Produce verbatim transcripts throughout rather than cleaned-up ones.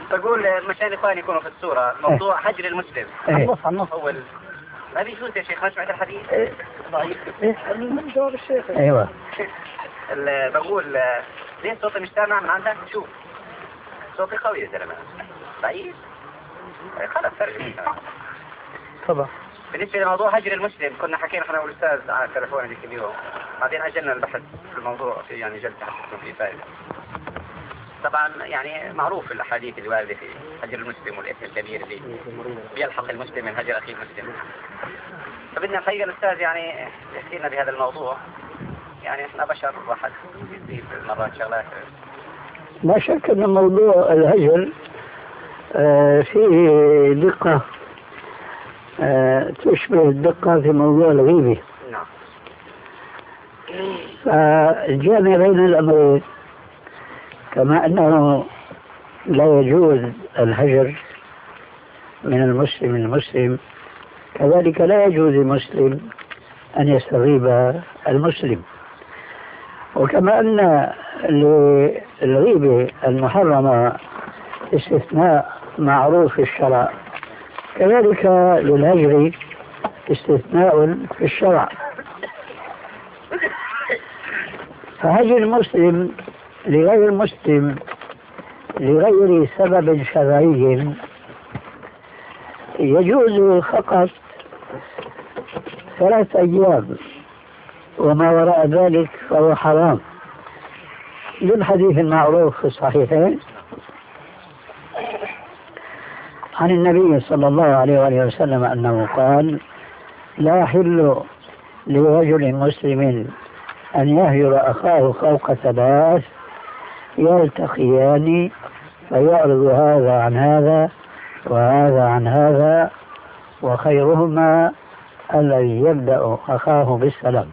بقول مشان اخواني يكونوا في الصورة، موضوع هجر المسلم. النص النص اول ما بيجوز يا شيخ، ما سمعت الحديث؟ ضعيف. من جواب الشيخ. ايوه. بقول ليه صوتي مش سامع من عندك؟ شوف صوتي قوي يا زلمة. ضعيف؟ خلاص ترجم. طبعا. بالنسبة لموضوع هجر المسلم كنا حكينا احنا والاستاذ على التليفون ذيك اليوم، بعدين اجلنا البحث في الموضوع في يعني جلسة حتى في فائدة. طبعا يعني معروف الاحاديث اللي واردة في هجر المسلم والاثم الكبير اللي بيلحق المسلم من هجر اخيه المسلم. فبدنا الحقيقة الاستاذ يعني يحكي لنا بهذا الموضوع. يعني احنا بشر واحد يصيب مرات شغلات. لا شك ان موضوع الهجر آه فيه دقة آه تشبه الدقة في موضوع الغيبة. نعم. فالجامع بين الأمرين كما أنه لا يجوز الهجر من المسلم المسلم، كذلك لا يجوز المسلم أن يستغيب المسلم. وكما أن للغيبة المحرمة استثناء معروف في الشرع، كذلك للهجر استثناء في الشرع. فهجر المسلم لغير المسلم لغير سبب شرعي يجوز فقط ثلاث أيام، وما وراء ذلك فهو حرام، للحديث المعروف في الصحيحين عن النبي صلى الله عليه وآله وسلم أنه قال: لا يحل لرجل مسلم أن يهجر أخاه فوق ثلاث يلتقيان فيعرض هذا عن هذا وهذا عن هذا، وخيرهما الذي يبدأ أخاه بالسلام.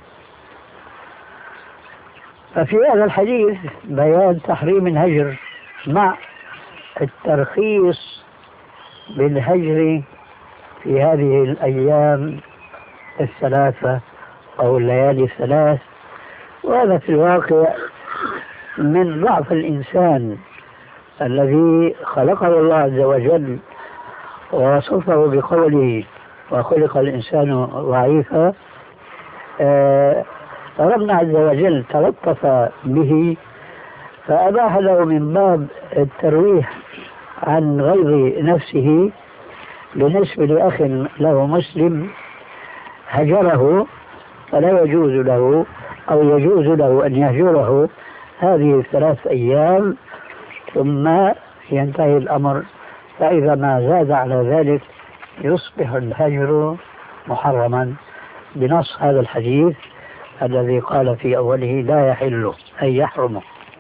ففي هذا الحديث بيان تحريم الهجر مع الترخيص بالهجر في هذه الأيام الثلاثة أو الليالي الثلاث. وهذا في الواقع من ضعف الإنسان الذي خلقه الله عز وجل ووصفه بقوله: وخلق الإنسان ضعيفا. آه ربنا عز وجل تلطف به فأباح له من باب الترويح عن غير نفسه بالنسبة لأخ له مسلم هجره، فلا يجوز له أو يجوز له أن يهجره هذه الثلاث أيام ثم ينتهي الأمر. فإذا ما زاد على ذلك يصبح الهجر محرما بنص هذا الحديث الذي قال في أوله: لا يحل أي يحرم.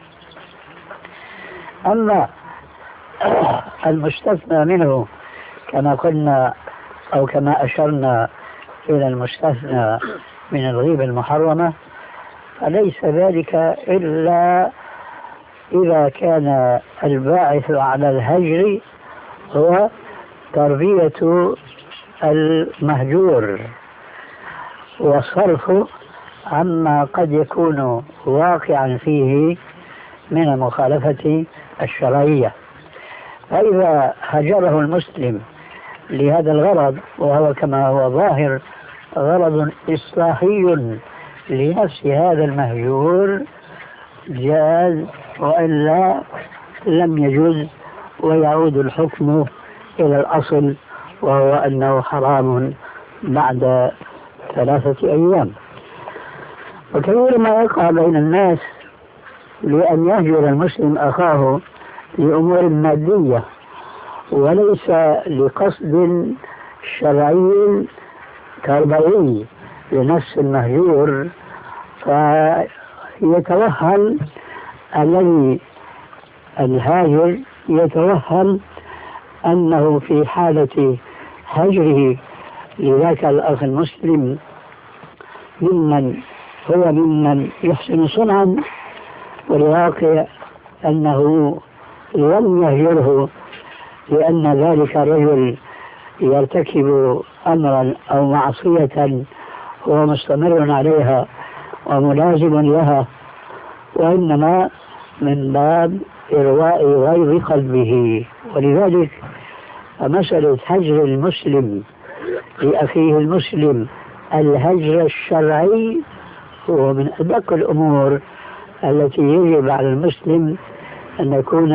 أما المستثنى منه كما قلنا أو كما أشرنا إلى المستثنى من الغيبة المحرمة، فليس ذلك إلا إذا كان الباعث على الهجر هو تربية المهجور وصرفه عما قد يكون واقعا فيه من المخالفة الشرعية. فإذا هجره المسلم لهذا الغرض، وهو كما هو ظاهر غرض إصلاحي لنفس هذا المهجور، جاز، وإلا لم يجوز، ويعود الحكم إلى الأصل وهو أنه حرام بعد ثلاثة أيام. وكثير ما يقع بين الناس لأن يهجر المسلم أخاه لأمور مادية وليس لقصد شرعي تربوي لنفس المهجور، فيتوهم الذي الهاجر يتوهم أنه في حالة هجره لذاك الأخ المسلم ممن هو ممن يحسن صنعا، والواقع أنه لم يهجره لأن ذلك الرجل يرتكب أمرا أو معصية هو مستمر عليها وملازم لها، وإنما من باب إرواء غيظ قلبه. ولذلك مسألة هجر المسلم لأخيه المسلم الهجر الشرعي هو من أدق الأمور التي يجب على المسلم أن يكون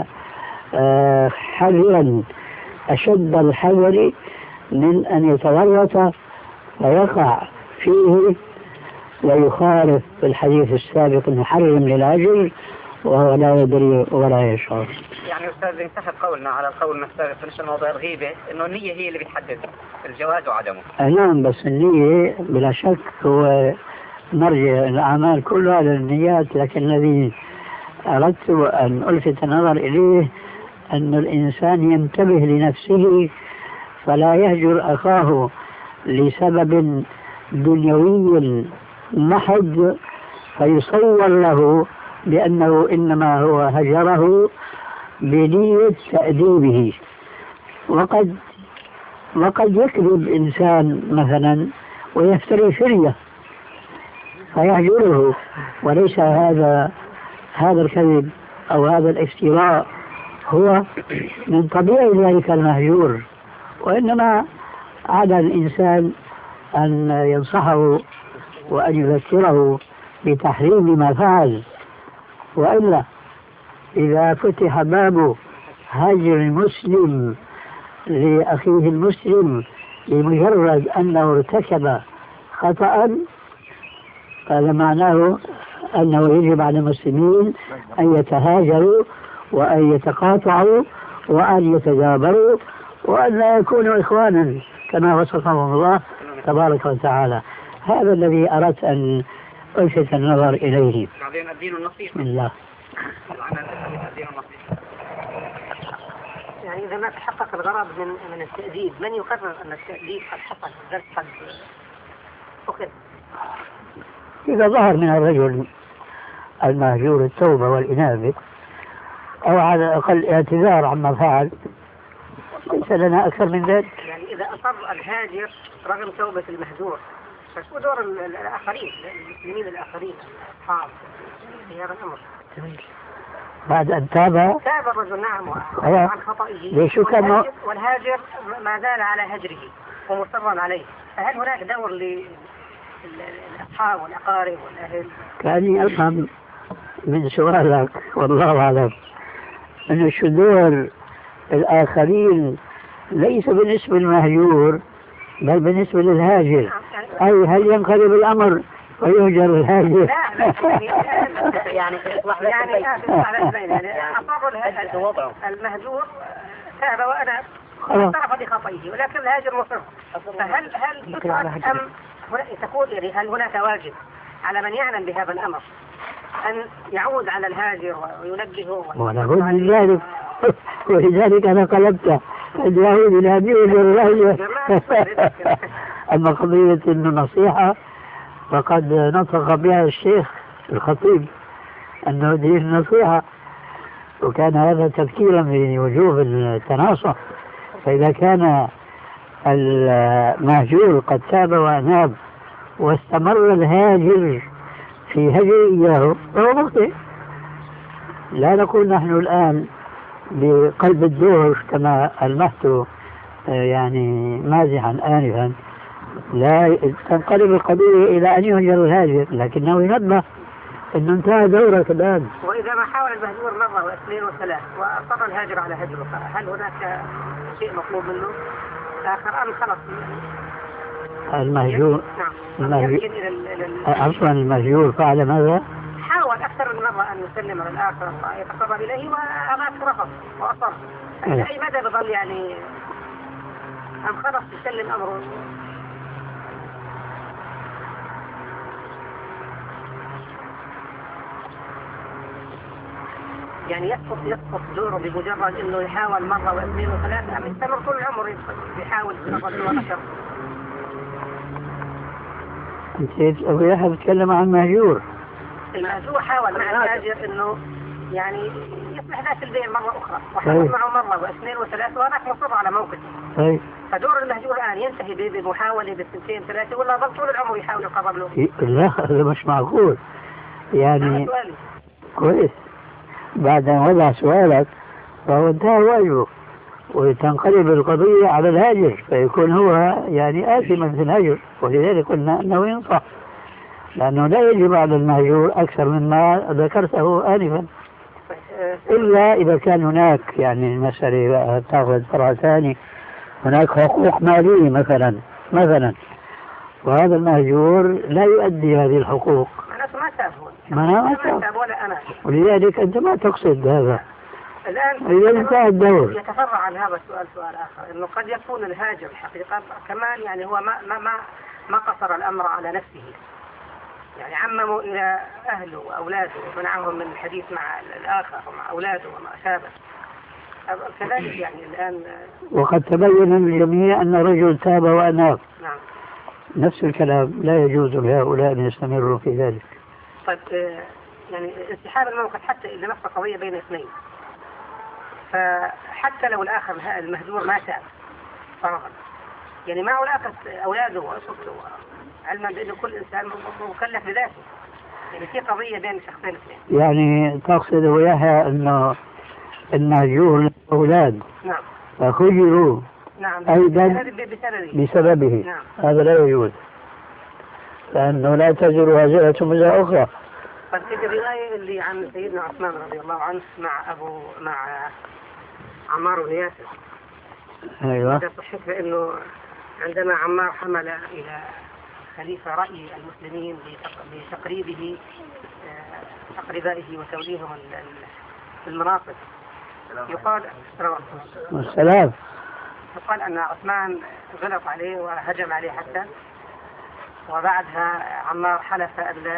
حذرا أشد الحذر من أن يتورط ويقع فيه ويخالف في الحديث السابق المحرم للهجر وهو لا يدري ولا يشعر. يعني أستاذ انتهت قولنا على القول السابق بالنسبة لموضوع الغيبة إنه النية هي اللي بتحدد الجواز وعدمه. نعم، بس النية بلا شك هو مرجع الأعمال كلها للنيات، لكن الذي أردت أن ألفت النظر إليه أن الإنسان ينتبه لنفسه فلا يهجر أخاه لسبب دنيوي محض فيصور له بأنه إنما هو هجره بنية تأديبه. وقد وقد يكذب إنسان مثلا ويفتري فرية فيهجره، وليس هذا هذا الكذب أو هذا الافتراء هو من طبيعي ذلك المهجور، وإنما على الإنسان أن ينصحه وأن يذكره بتحريم ما فعل. وإلا إذا فتح باب هجر المسلم لأخيه المسلم لمجرد أنه ارتكب خطأ هذا معناه أنه يجب على المسلمين أن يتهاجروا وأن يتقاطعوا وأن يتجابروا وأن لا يكونوا إخوانا كما وصفهم الله تبارك وتعالى. هذا الذي أردت أن ألفت النظر إليه. بسم الله. يعني إذا ما تحقق الغرض من من التأديب، من يقرر أن التأديب قد حصل قد أخذ؟ إذا ظهر من الرجل المهجور التوبة والإنابة أو على الأقل اعتذار عما فعل ليس لنا أكثر من ذلك. يعني إذا أصر الهاجر رغم توبة المهجور فشو دور الآخرين المسلمين الآخرين أصحاب في هذا الأمر؟ بعد أن تاب تاب الرجل نعم عن خطئه والهاجر, والهاجر ما زال على هجره ومصرا عليه، فهل هناك دور للأصحاب والأقارب والأهل؟ كأني أفهم من سؤالك والله أعلم أن شذور الآخرين ليس بالنسبة للمهجور بل بالنسبة للهاجر، أي هل ينقلب الأمر ويهجر الهاجر؟ يعني يعني أصاب المهجور تاب وأنا اعترف بخطئه ولكن الهاجر مصر، فهل هل أم تكون يعني هل هناك واجب على من يعلم بهذا الأمر أن يعود على الهاجر وينبهه؟ ولا بد من ذلك، ولذلك أنا قلبت اليهود الهادي والرهي. أما قضية النصيحة فقد نطق بها الشيخ الخطيب أنه دين النصيحة، وكان هذا تذكيرا بوجوب التناصح. فإذا كان المهجور قد تاب وأناب واستمر الهاجر في هجر إياه فهو مخطئ. لا نقول نحن الآن بقلب الدور كما المحت يعني مازحا آنفا لا تنقلب القضية إلى أن يهجر الهاجر، لكنه ينبه أنه انتهى دورك الآن. وإذا ما حاول المهجور مرة واثنين وثلاث وأصر الهاجر على هجره هل هناك شيء مطلوب منه آخر أم خلص؟ المهجور نعم المهجور أصلا المهجور فعل ماذا؟ حاول أكثر من مرة أن يسلم على الآخر يتقرب إليه وأمات رفض وأصر، أي مدى بظل يعني أم خلص يسلم أمره؟ يعني يسقط يسقط دوره بمجرد انه يحاول مره واثنين وثلاثه ام يستمر طول العمر يحاول بنظر ونشر؟ انت ابغى احد يتكلم عن المهجور. المهجور حاول مع الهاجر انه يعني يصلح ذات البيع مره اخرى وحاول معه مره واثنين وثلاثه وهناك مصر على موقفه. طيب فدور المهجور الان ينتهي بمحاوله بالسنتين ثلاثه ولا ظل طول العمر يحاول يقرب له؟ لا هذا مش معقول يعني. كويس بعد أن وضع سؤالك فهو انتهى واجبه، وتنقلب القضية على الهاجر فيكون هو يعني آثما في الهجر. ولذلك قلنا أنه ينصح، لأنه لا يجب على المهجور أكثر مما ذكرته آنفا، إلا إذا كان هناك يعني المسألة تأخذ فرع ثاني، هناك حقوق مالية مثلا مثلا وهذا المهجور لا يؤدي هذه الحقوق. أنا ما تابون ما ما تاب ولا أنا. ولذلك أنت ما تقصد هذا. الآن إذا انتهى الدور. يتفرع عن هذا السؤال سؤال آخر، إنه قد يكون الهاجر الحقيقة كمان يعني هو ما ما ما ما قصر الأمر على نفسه، يعني عمموا إلى أهله وأولاده ومنعهم من الحديث مع الآخر ومع أولاده وما شابه كذلك. يعني الآن وقد تبين للجميع أن الرجل تاب وأناب. نعم. نفس الكلام لا يجوز لهؤلاء أن يستمروا في ذلك. طيب يعني انسحاب الموقف حتى إذا نفس قضية بين اثنين، فحتى لو الآخر المهجور ما تاب فرضا، يعني ما علاقة أولاده وأسرته، علما بأن كل إنسان مكلف بذاته، يعني في قضية بين شخصين اثنين. يعني تقصد وياها أنه المهجور أولاد نعم فخجلوا نعم أيضا بسببه, بسببه. نعم. هذا لا يجوز، لأنه لا تزر وازرة وزر أخرى. فالتلك الرواية اللي عن سيدنا عثمان رضي الله عنه مع أبو مع عمار بن ياسر، أيوة، صحيح بأنه عندما عمار حمل إلى خليفة رأي المسلمين بتقريبه أقربائه وتوليهم المناصب، يقال والسلام يقال أن عثمان غلط عليه وهجم عليه حتى، وبعدها عمار حلف أن لا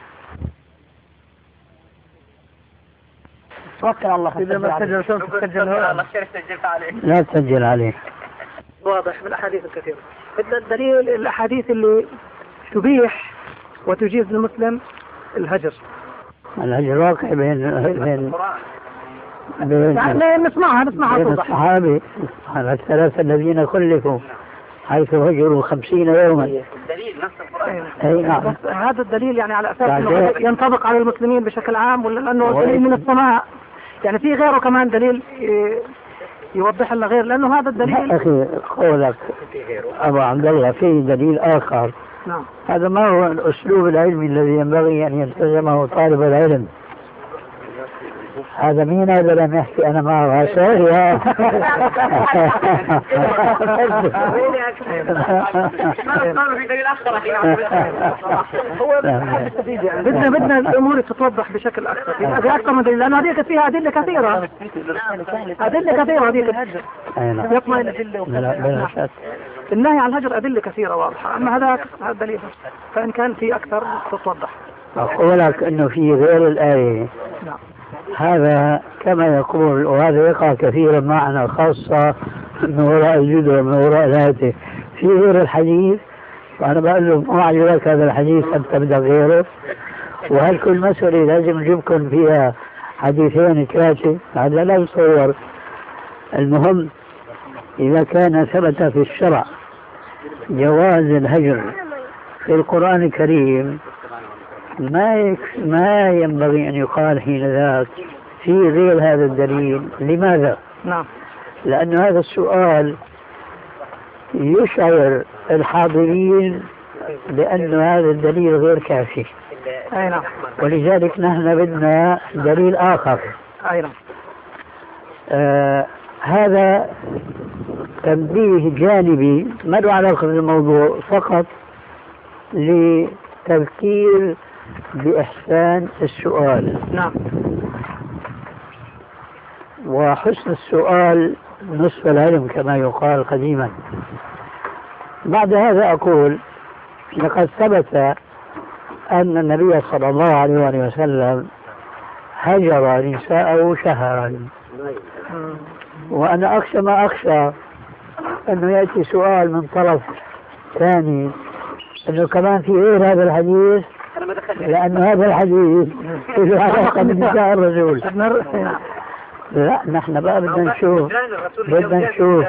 توكل على الله. إذا ما سجل شلون تسجل هو؟ لا تسجل عليه. واضح بالأحاديث الكثيرة. الدليل الأحاديث اللي تبيح وتجيز للمسلم الهجر. الهجر واقع بين بين بين يعني نسمعها نسمعها بين توضح. الصحابة على الثلاثة الذين خلفوا حيث هجروا خمسين يوما. الدليل نفس القرآن. أي نعم. بس هذا الدليل يعني على أساس بعدين- إنه ينطبق على المسلمين بشكل عام، ولا لأنه دليل من السماء؟ يعني في غيره كمان دليل ي- يوضح لنا غير، لأنه هذا الدليل. أخي قولك أبو عبد الله في دليل آخر، نعم. هذا ما هو الأسلوب العلمي الذي ينبغي أن يلتزمه طالب العلم. هذا مين هذا لم يحكي أنا معه سوريا. بدنا بدنا الأمور تتوضح بشكل أكثر، هذه أكثر من دليل، لأنه هذيك فيها أدلة كثيرة. أدلة كثيرة هذيك. يطمئن بلا شك. النهي عن الهجر أدلة كثيرة واضحة، أما هذا هذا دليل، فإن كان في أكثر تتوضح. أقول لك أنه في غير الآية نعم. هذا كما يقول، وهذا يقع كثيرا معنا خاصة من وراء الجدر من وراء الهاتف في غير الحديث، وأنا بقول له ما عجبك هذا الحديث أن تبدأ غيره، وهل كل مسألة لازم نجيبكم فيها حديثين ثلاثة؟ هذا لا يصور. المهم إذا كان ثبت في الشرع جواز الهجر في القرآن الكريم ما ما ينبغي أن يقال حين ذاك في غير هذا الدليل. لماذا؟ نعم. لأن هذا السؤال يشعر الحاضرين بأن هذا الدليل غير كافي. أي نعم. ولذلك نحن بدنا دليل آخر. أي نعم. آه هذا تنبيه جانبي ما له علاقة بالموضوع، فقط لتذكير بإحسان السؤال. نعم. وحسن السؤال نصف العلم كما يقال قديما. بعد هذا أقول لقد ثبت أن النبي صلى الله عليه وسلم هجر نساءه شهرا، وأنا أخشى ما أخشى أنه يأتي سؤال من طرف ثاني أنه كمان في غير هذا الحديث، لأن هذا الحديث له علاقة بنساء الرسول. لا نحن بقى بدنا نشوف بدنا نشوف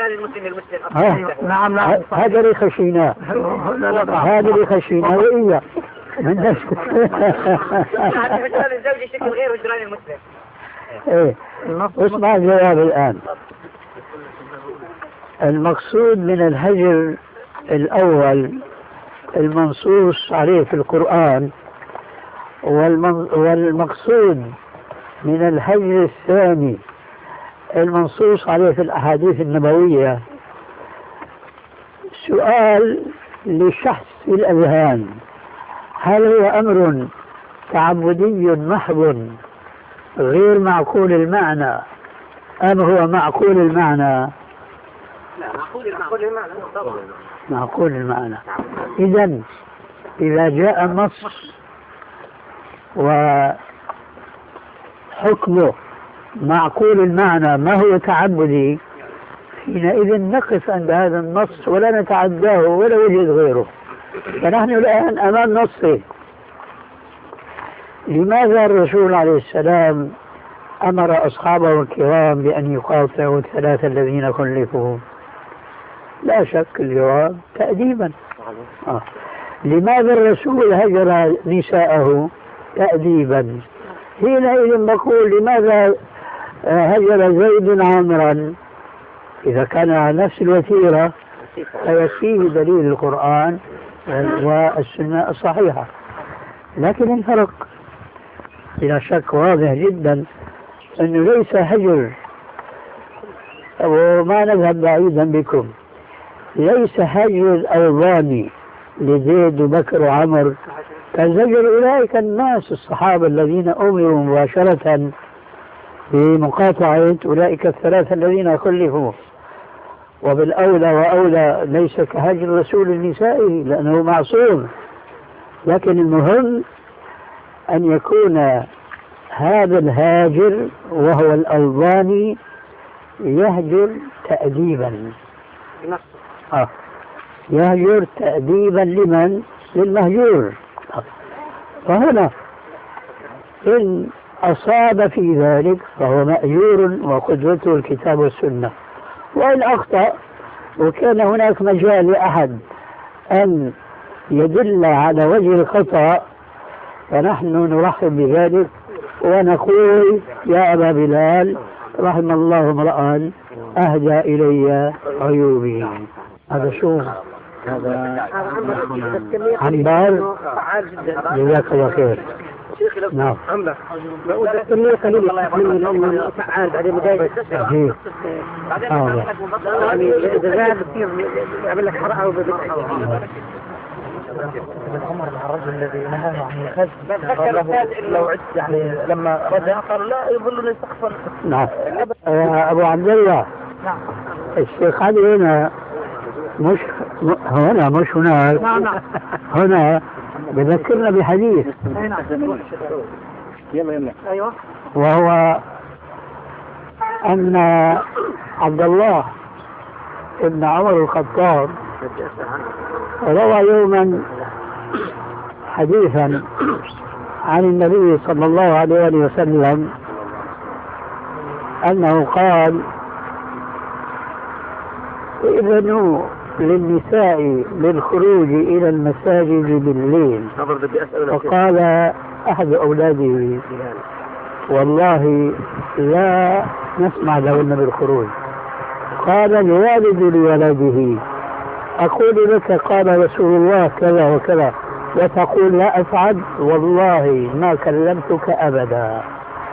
نعم نعم. هذا اللي خشيناه هذا اللي خشيناه وإياه من نفس الزوج شكل غير وجران المسلم. ايه اسمع الجواب الآن. المقصود من الهجر الأول المنصوص عليه في القرآن، والمقصود من الهجر الثاني المنصوص عليه في الأحاديث النبوية سؤال لشخص الأذهان: هل هو أمر تعبدي محض غير معقول المعنى أم هو معقول المعنى؟ لا، معقول المعنى. معقول المعنى. إذن إذا جاء النص وحكمه معقول المعنى ما هو تعبدي، حينئذ نقف عند هذا النص ولا نتعداه ولا وجد غيره. فنحن الآن أمام نصه. لماذا الرسول عليه السلام أمر أصحابه الكرام بأن يقاطعوا الثلاثة الذين خلفوا؟ لا شك الجواب تأديبا. آه. لماذا الرسول هجر نساءه؟ تأديبا. حينئذ نقول لماذا هجر زيد عمرا؟ إذا كان على نفس الوتيرة فيكفيه دليل القرآن والسنة الصحيحة. لكن الفرق بلا شك واضح جدا أنه ليس هجر، وما نذهب بعيدا بكم، ليس هجر الأوضاني لزيد وبكر وعمر كزجر أولئك الناس الصحابة الذين أمروا مباشرة بمقاطعة أولئك الثلاثة الذين خلفوا. وبالأولى وأولى ليس كهجر رسول النساء لأنه معصوم، لكن المهم أن يكون هذا الهاجر وهو الألباني يهجر تأديبا. آه. يهجر تأديبا لمن؟ للمهجور. آه. فهنا إن أصاب في ذلك فهو مأجور وقدوته الكتاب والسنة، وإن أخطأ وكان هناك مجال لأحد أن يدل على وجه الخطأ فنحن نرحب بذلك ونقول: يا أبا بلال رحم الله امرأ أهدى إلي عيوبي. هذا شو؟ هذا عنبر. جزاك الله خير. نعم. بقول التنمية قليل من فعال بعدين بداية جيد. آه. يعني إذا زاد كثير يعمل لك حرقة وبدأ الأمر مع الرجل الذي نهاه عن الخذ لو عدت يعني لما رجع قال لا يظل يستغفر. نعم. أبو عبد الله. نعم. الشيخ علي هنا مش هنا مش هناك. نعم نعم. هنا بذكرنا بحديث. يلا يلا. أيوة. وهو أن عبد الله ابن عمر الخطاب روى يوما حديثا عن النبي صلى الله عليه وسلم أنه قال: إذنوا للنساء للخروج إلى المساجد بالليل. وقال أحد أولاده: والله لا نسمع لهن بالخروج. قال الوالد لولده: أقول لك قال رسول الله كذا وكذا وتقول لا أفعل، والله ما كلمتك أبدا.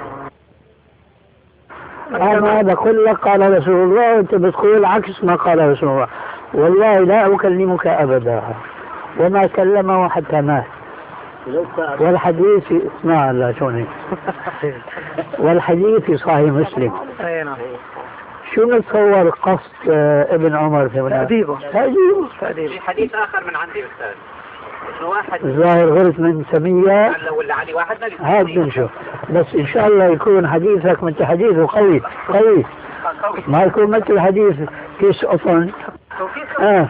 أنا بقول لك قال رسول الله وأنت بتقول عكس ما قال رسول الله. والله لا أكلمك أبدا، وما كلمه حتى مات. والحديث اسمع الله شوني والحديث في صحيح مسلم. شو نتصور قصد ابن عمر في هنا؟ تأديبه. تأديبه. في حديث آخر من عندي أستاذ واحد الظاهر غلط من سمية ولا علي واحد هاد بنشوف، بس إن شاء الله يكون حديثك من حديثه قوي قوي، ما يكون مثل حديث كيس أصلا. آه.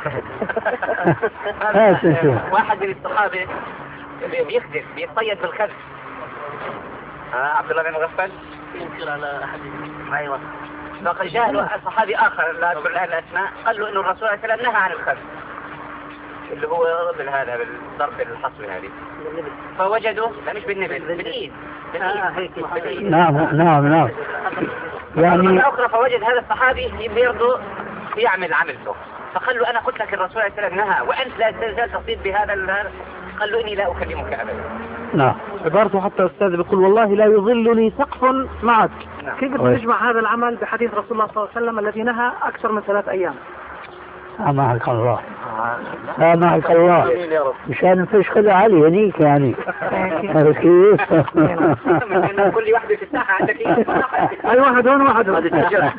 هات نشوف. واحد من الصحابة بيخدم بيصيد بالخلف. آه عبد الله بن مغفل ينكر على حديث. أيوة. فقد جاء له صحابي آخر لا أذكر الآن الأسماء قال له إنه الرسول صلى الله عليه وسلم نهى عن الخلف. اللي هو هذا بالضرب الحصوي هذه، فوجدوا لا مش بالنبل بالايد بالإيد. نعم نعم نعم. يعني مرة أخرى فوجد هذا الصحابي يرضى يعمل عملته، فقال له أنا قلت لك الرسول عليه السلام نهى وأنت لا تزال تصيد بهذا ال... قال له إني لا أكلمك أبدا. نعم. عبارته حتى أستاذ بيقول والله لا يظلني سقف معك. نعم. كيف تجمع هذا العمل بحديث رسول الله صلى الله عليه وسلم الذي نهى أكثر من ثلاث أيام؟ معك الله لا معك الله مشان فيش خلع علي هنيك يعني كيف كل واحدة في الساحة عندك أي واحد هون واحد هون.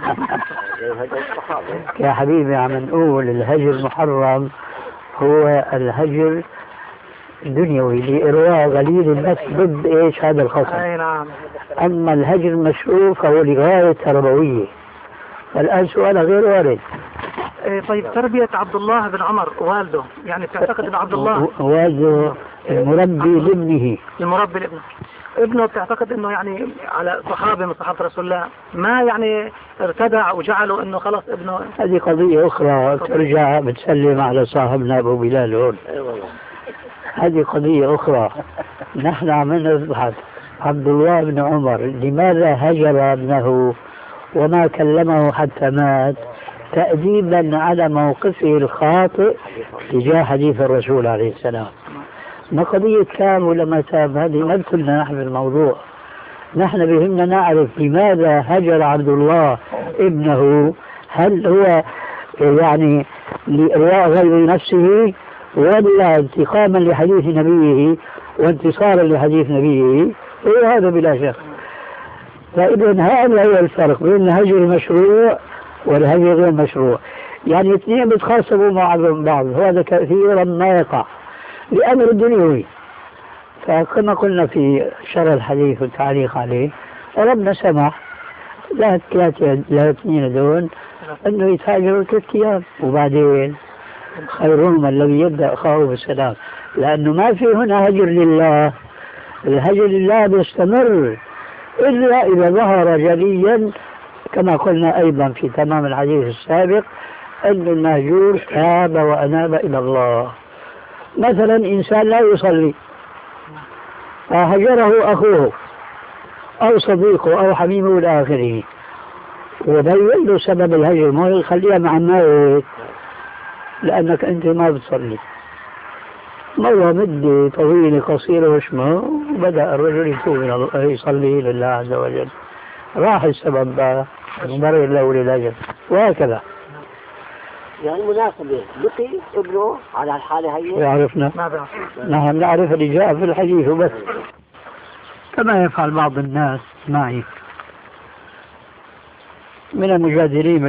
يا حبيبي عم نقول الهجر المحرم هو الهجر دنيوي لإرواء غليل النفس ضد إيش هذا الخصم. أي نعم. أما الهجر المشروع فهو لغاية تربوية. الآن سؤال غير وارد. إيه طيب تربية عبد الله بن عمر والده، يعني بتعتقد ان عبد الله والده المربي لابنه المربي لابنه ابنه بتعتقد انه يعني على صحابه من صحابه رسول الله ما يعني ارتدع وجعلوا انه خلاص ابنه؟ هذه قضية أخرى ترجع بتسلم على صاحبنا أبو بلال هون. هذه قضية أخرى. نحن عم نبحث عبد الله بن عمر لماذا هجر ابنه وما كلمه حتى مات تأديبا على موقفه الخاطئ تجاه حديث الرسول عليه السلام. ما قضية كام ولا ما تاب، هذه ما دخلنا نحن بالموضوع. نحن بهمنا نعرف لماذا هجر عبد الله ابنه، هل هو يعني لإرواء غير نفسه ولا انتقاما لحديث نبيه وانتصارا لحديث نبيه؟ هذا بلا شك. فإذا هذا هو الفرق بين الهجر المشروع والهجر غير مشروع. يعني اثنين بيتخاصموا مع بعض، وهذا كثيرا ما يقع لأمر دنيوي. فكما قلنا في شرح الحديث والتعليق عليه ربنا سمح لا ثلاثة لا اثنين دون أنه يتهاجروا ثلاث أيام وبعدين خيرهم الذي يبدأ أخاه بالسلام، لأنه ما في هنا هجر لله. الهجر لله بيستمر إلا إذا ظهر جليا كما قلنا أيضا في تمام الحديث السابق أن المهجور تاب وأناب إلى الله. مثلا إنسان لا يصلي فهجره أخوه أو صديقه أو حميمه إلى آخره وبين له سبب الهجر، ما يخليها مع الموت لأنك أنت ما بتصلي. مرة مدة طويلة قصيرة وشمه بدأ الرجل يتوب إلى الله يصلي لله عز وجل، راح السبب مبرر له للأجل وهكذا. يعني مناسبة بقي ابنه على الحالة هي يعرفنا نحن نعرف اللي جاء في الحديث وبس، كما يفعل بعض الناس معي من المجادلين